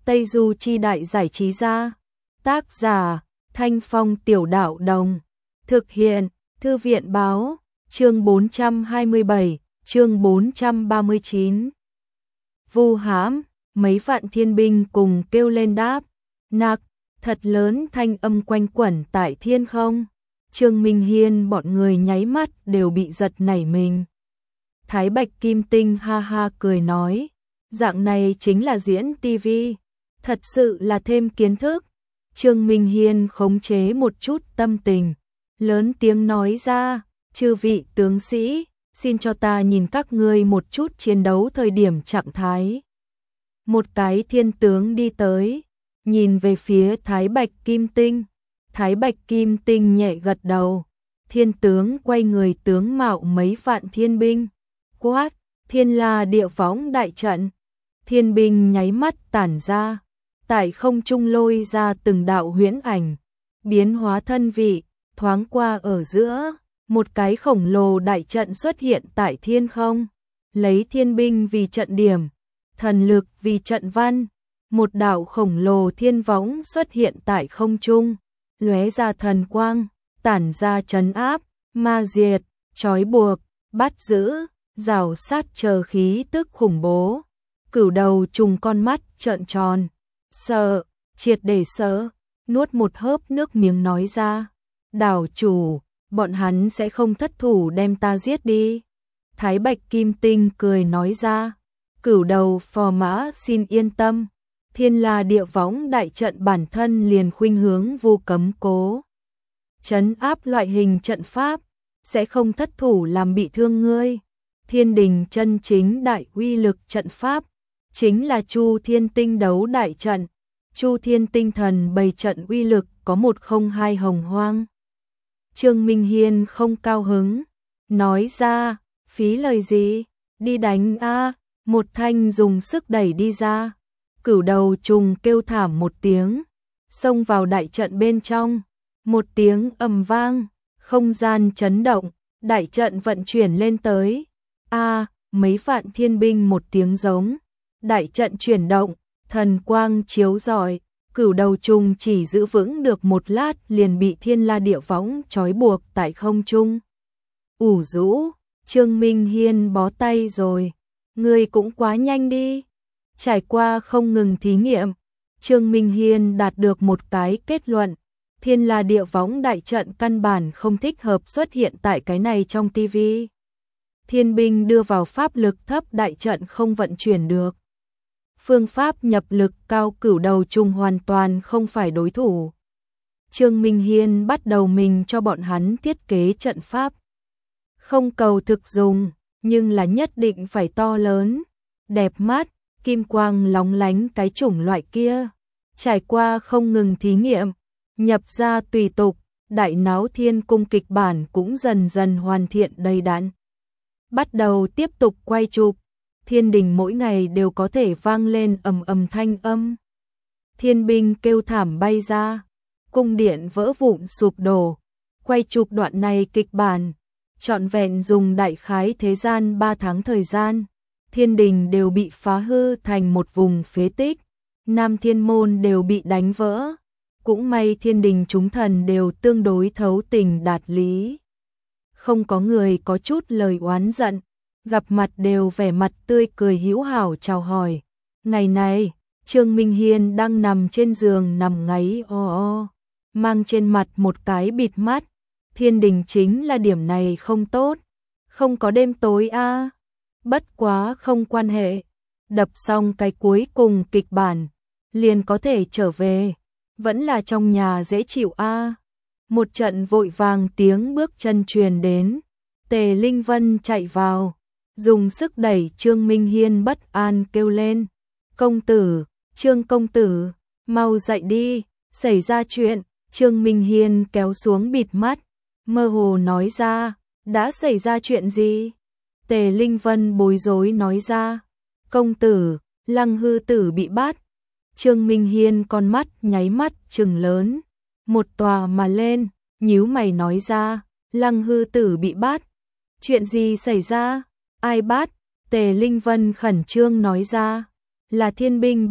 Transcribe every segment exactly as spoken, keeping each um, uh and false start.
Tây Du Chi Đại Giải Trí Gia. Tác giả, Thanh Phong Tiểu Đạo Đồng. Thực hiện, Thư viện Báo. Chương bốn trăm hai mươi bảy, chương bốn trăm ba mươi chín. Vu hãm, mấy vạn thiên binh cùng kêu lên đáp. Nặc, thật lớn thanh âm quanh quẩn tại thiên không. Trương Minh Hiên bọn người nháy mắt đều bị giật nảy mình. Thái Bạch Kim Tinh ha ha cười nói, dạng này chính là diễn tivi, thật sự là thêm kiến thức. Trương Minh Hiên khống chế một chút tâm tình, lớn tiếng nói ra, chư vị tướng sĩ, xin cho ta nhìn các ngươi một chút chiến đấu thời điểm trạng thái. Một cái thiên tướng đi tới, nhìn về phía Thái Bạch Kim Tinh. Thái Bạch Kim Tinh nhẹ gật đầu. Thiên tướng quay người tướng mạo mấy vạn thiên binh. Quát, thiên la địa võng đại trận. Thiên binh nháy mắt tản ra. Tại không trung lôi ra từng đạo huyễn ảnh. Biến hóa thân vị, thoáng qua ở giữa. Một cái khổng lồ đại trận xuất hiện tại thiên không. Lấy thiên binh vì trận điểm. Thần lực vì trận văn. Một đạo khổng lồ thiên võng xuất hiện tại không trung. Lóe ra thần quang, tản ra trấn áp, ma diệt, trói buộc, bắt giữ, rào sát chờ khí tức khủng bố. Cửu đầu trùng con mắt trợn tròn, sợ, triệt để sợ, nuốt một hớp nước miếng nói ra. Đảo chủ, bọn hắn sẽ không thất thủ đem ta giết đi. Thái Bạch Kim Tinh cười nói ra. Cửu đầu phò mã xin yên tâm. Thiên la địa võng đại trận bản thân liền khuynh hướng vu cấm cố. Trấn áp loại hình trận pháp, sẽ không thất thủ làm bị thương ngươi. Thiên đình chân chính đại uy lực trận pháp, chính là Chu Thiên Tinh đấu đại trận. Chu Thiên Tinh thần bày trận uy lực có một không hai hồng hoang. Trương Minh Hiên không cao hứng, nói ra, phí lời gì, đi đánh a. Một thanh dùng sức đẩy đi ra. Cửu đầu trùng kêu thảm một tiếng, xông vào đại trận bên trong, một tiếng ầm vang, không gian chấn động, đại trận vận chuyển lên tới. A, mấy vạn thiên binh một tiếng giống, đại trận chuyển động, thần quang chiếu rọi, cửu đầu trùng chỉ giữ vững được một lát liền bị thiên la địa võng trói buộc tại không trung. Ủ rũ, Trương Minh Hiên bó tay rồi, ngươi cũng quá nhanh đi. Trải qua không ngừng thí nghiệm, Trương Minh Hiên đạt được một cái kết luận. Thiên la địa võng đại trận căn bản không thích hợp xuất hiện tại cái này trong tivi. Thiên binh đưa vào pháp lực thấp đại trận không vận chuyển được. Phương pháp nhập lực cao cửu đầu trùng hoàn toàn không phải đối thủ. Trương Minh Hiên bắt đầu mình cho bọn hắn thiết kế trận pháp. Không cầu thực dùng, nhưng là nhất định phải to lớn, đẹp mắt, kim quang lóng lánh cái chủng loại kia. Trải qua không ngừng thí nghiệm, nhập ra tùy tục, đại náo thiên cung kịch bản cũng dần dần hoàn thiện đầy đặn. Bắt đầu tiếp tục quay chụp, thiên đình mỗi ngày đều có thể vang lên ầm ầm thanh âm. Thiên binh kêu thảm bay ra, cung điện vỡ vụn sụp đổ. Quay chụp đoạn này kịch bản, trọn vẹn dùng đại khái thế gian ba tháng thời gian. Thiên đình đều bị phá hư thành một vùng phế tích, Nam Thiên Môn đều bị đánh vỡ. Cũng may thiên đình chúng thần đều tương đối thấu tình đạt lý. Không có người có chút lời oán giận, gặp mặt đều vẻ mặt tươi cười hữu hảo chào hỏi. Ngày này, Trương Minh Hiên đang nằm trên giường nằm ngáy o o, mang trên mặt một cái bịt mắt. Thiên đình chính là điểm này không tốt, không có đêm tối a. À. Bất quá không quan hệ, đập xong cái cuối cùng kịch bản, liền có thể trở về, vẫn là trong nhà dễ chịu a. À. Một trận vội vàng tiếng bước chân truyền đến, Tề Linh Vân chạy vào, dùng sức đẩy Trương Minh Hiên bất an kêu lên, công tử, Trương công tử, mau dậy đi, xảy ra chuyện. Trương Minh Hiên kéo xuống bịt mắt, mơ hồ nói ra, đã xảy ra chuyện gì? Tề Linh Vân bối rối nói ra, công tử, Lăng Hư Tử bị bắt. Trương Minh Hiên con mắt nháy mắt trừng lớn, một tòa mà lên, nhíu mày nói ra, Lăng Hư Tử bị bắt. Chuyện gì xảy ra? Ai bắt? Tề Linh Vân khẩn trương nói ra, là thiên binh bắt.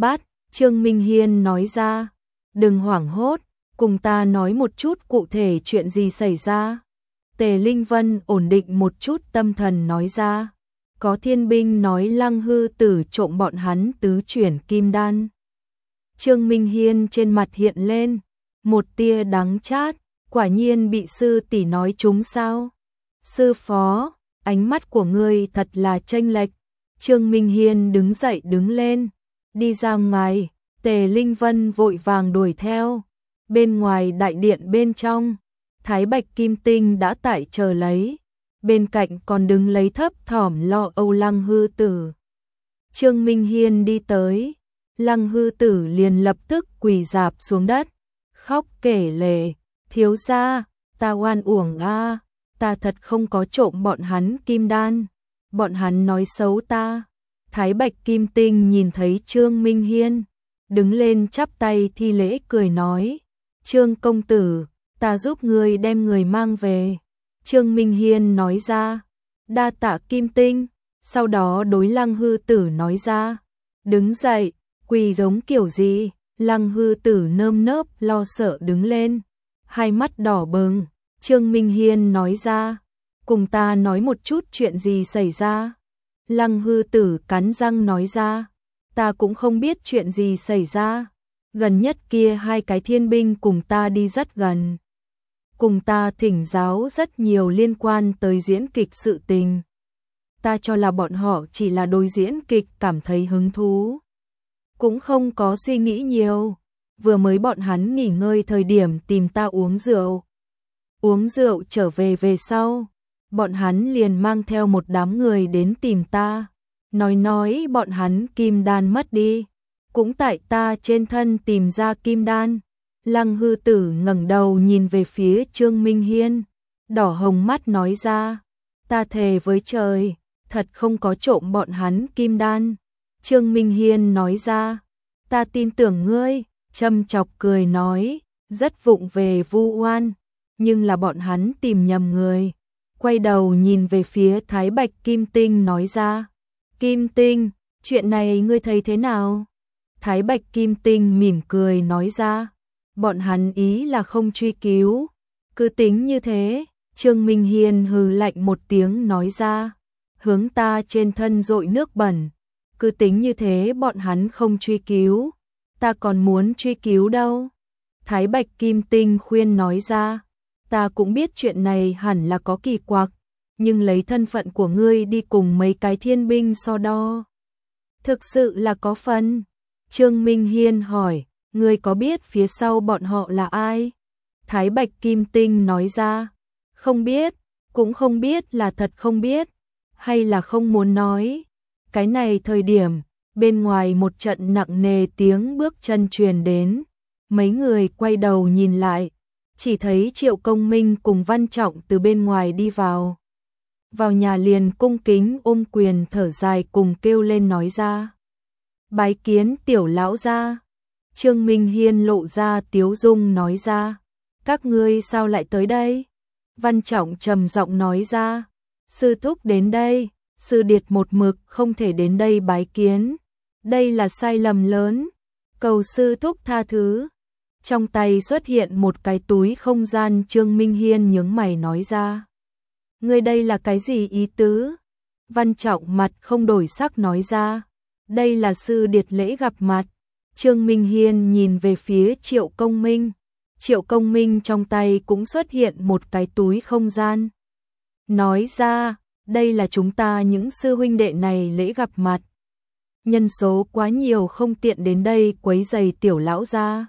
Trương Minh Hiên nói ra, đừng hoảng hốt, cùng ta nói một chút cụ thể chuyện gì xảy ra. Tề Linh Vân ổn định một chút tâm thần nói ra, có thiên binh nói Lăng Hư Tử trộm bọn hắn tứ chuyển kim đan. Trương Minh Hiên trên mặt hiện lên một tia đắng chát, quả nhiên bị sư tỷ nói chúng sao? Sư phó, ánh mắt của ngươi thật là chênh lệch. Trương Minh Hiên đứng dậy đứng lên, đi ra ngoài, Tề Linh Vân vội vàng đuổi theo. Bên ngoài đại điện bên trong, Thái Bạch Kim Tinh đã tại chờ lấy, bên cạnh còn đứng lấy thấp thỏm lo âu Lăng Hư Tử. Trương Minh Hiên đi tới, Lăng Hư Tử liền lập tức quỳ rạp xuống đất, khóc kể lể, thiếu gia, ta oan uổng a, ta thật không có trộm bọn hắn kim đan, bọn hắn nói xấu ta. Thái Bạch Kim Tinh nhìn thấy Trương Minh Hiên, đứng lên chắp tay thi lễ cười nói, Trương công tử, ta giúp ngươi đem người mang về. Trương Minh Hiên nói ra, đa tạ Kim Tinh, sau đó đối Lăng Hư Tử nói ra, đứng dậy, quỳ giống kiểu gì. Lăng Hư Tử nơm nớp lo sợ đứng lên, hai mắt đỏ bừng. Trương Minh Hiên nói ra, cùng ta nói một chút chuyện gì xảy ra. Lăng Hư Tử cắn răng nói ra, ta cũng không biết chuyện gì xảy ra, gần nhất kia hai cái thiên binh cùng ta đi rất gần, cùng ta thỉnh giáo rất nhiều liên quan tới diễn kịch sự tình. Ta cho là bọn họ chỉ là đối diễn kịch cảm thấy hứng thú, cũng không có suy nghĩ nhiều. Vừa mới bọn hắn nghỉ ngơi thời điểm tìm ta uống rượu. Uống rượu trở về về sau, bọn hắn liền mang theo một đám người đến tìm ta, nói nói bọn hắn kim đan mất đi, cũng tại ta trên thân tìm ra kim đan. Lăng Hư Tử ngẩng đầu nhìn về phía Trương Minh Hiên, đỏ hồng mắt nói ra, ta thề với trời, thật không có trộm bọn hắn kim đan. Trương Minh Hiên nói ra, ta tin tưởng ngươi, châm chọc cười nói, rất vụng về vu oan, nhưng là bọn hắn tìm nhầm người. Quay đầu nhìn về phía Thái Bạch Kim Tinh nói ra, Kim Tinh, chuyện này ngươi thấy thế nào? Thái Bạch Kim Tinh mỉm cười nói ra, bọn hắn ý là không truy cứu, cứ tính như thế. Trương Minh Hiên hừ lạnh một tiếng nói ra, hướng ta trên thân dội nước bẩn, cứ tính như thế bọn hắn không truy cứu, ta còn muốn truy cứu đâu. Thái Bạch Kim Tinh khuyên nói ra, ta cũng biết chuyện này hẳn là có kỳ quặc, nhưng lấy thân phận của ngươi đi cùng mấy cái thiên binh so đo, thực sự là có phần. Trương Minh Hiên hỏi, ngươi có biết phía sau bọn họ là ai? Thái Bạch Kim Tinh nói ra, không biết, cũng không biết là thật không biết, hay là không muốn nói. Cái này thời điểm, bên ngoài một trận nặng nề tiếng bước chân truyền đến, mấy người quay đầu nhìn lại, chỉ thấy Triệu Công Minh cùng Văn Trọng từ bên ngoài đi vào. Vào nhà liền cung kính ôm quyền thở dài cùng kêu lên nói ra, bái kiến tiểu lão gia. Trương Minh Hiên lộ ra tiếu dung nói ra, các ngươi sao lại tới đây? Văn Trọng trầm giọng nói ra, sư thúc đến đây, sư điệt một mực không thể đến đây bái kiến, đây là sai lầm lớn, cầu sư thúc tha thứ. Trong tay xuất hiện một cái túi không gian. Trương Minh Hiên nhướng mày nói ra, ngươi đây là cái gì ý tứ? Văn Trọng mặt không đổi sắc nói ra, đây là sư điệt lễ gặp mặt. Trương Minh Hiên nhìn về phía Triệu Công Minh, Triệu Công Minh trong tay cũng xuất hiện một cái túi không gian, nói ra, đây là chúng ta những sư huynh đệ này lễ gặp mặt, nhân số quá nhiều không tiện đến đây quấy rầy tiểu lão gia,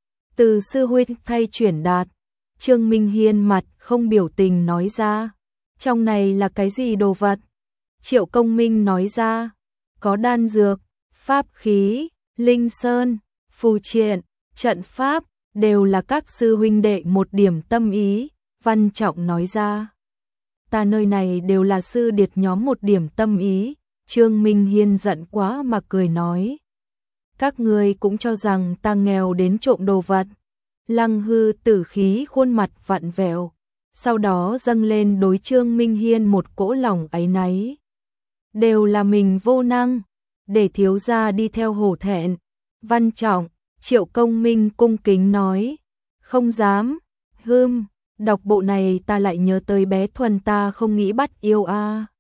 từ sư huynh thay chuyển đạt. Trương Minh Hiên mặt không biểu tình nói ra, trong này là cái gì đồ vật? Triệu Công Minh nói ra, có đan dược, pháp khí, linh sơn, phù triện, trận pháp, đều là các sư huynh đệ một điểm tâm ý. Văn Trọng nói ra, ta nơi này đều là sư điệt nhóm một điểm tâm ý. Trương Minh Hiên giận quá mà cười nói, các ngươi cũng cho rằng ta nghèo đến trộm đồ vật. Lăng Hư Tử khí khuôn mặt vặn vẹo, sau đó dâng lên đối Trương Minh Hiên một cỗ lòng áy náy. Đều là mình vô năng, để thiếu gia đi theo hổ thẹn, Văn Trọng, Triệu Công Minh cung kính nói, không dám, hưm, đọc bộ này ta lại nhớ tới bé Thuần ta không nghĩ bắt yêu a.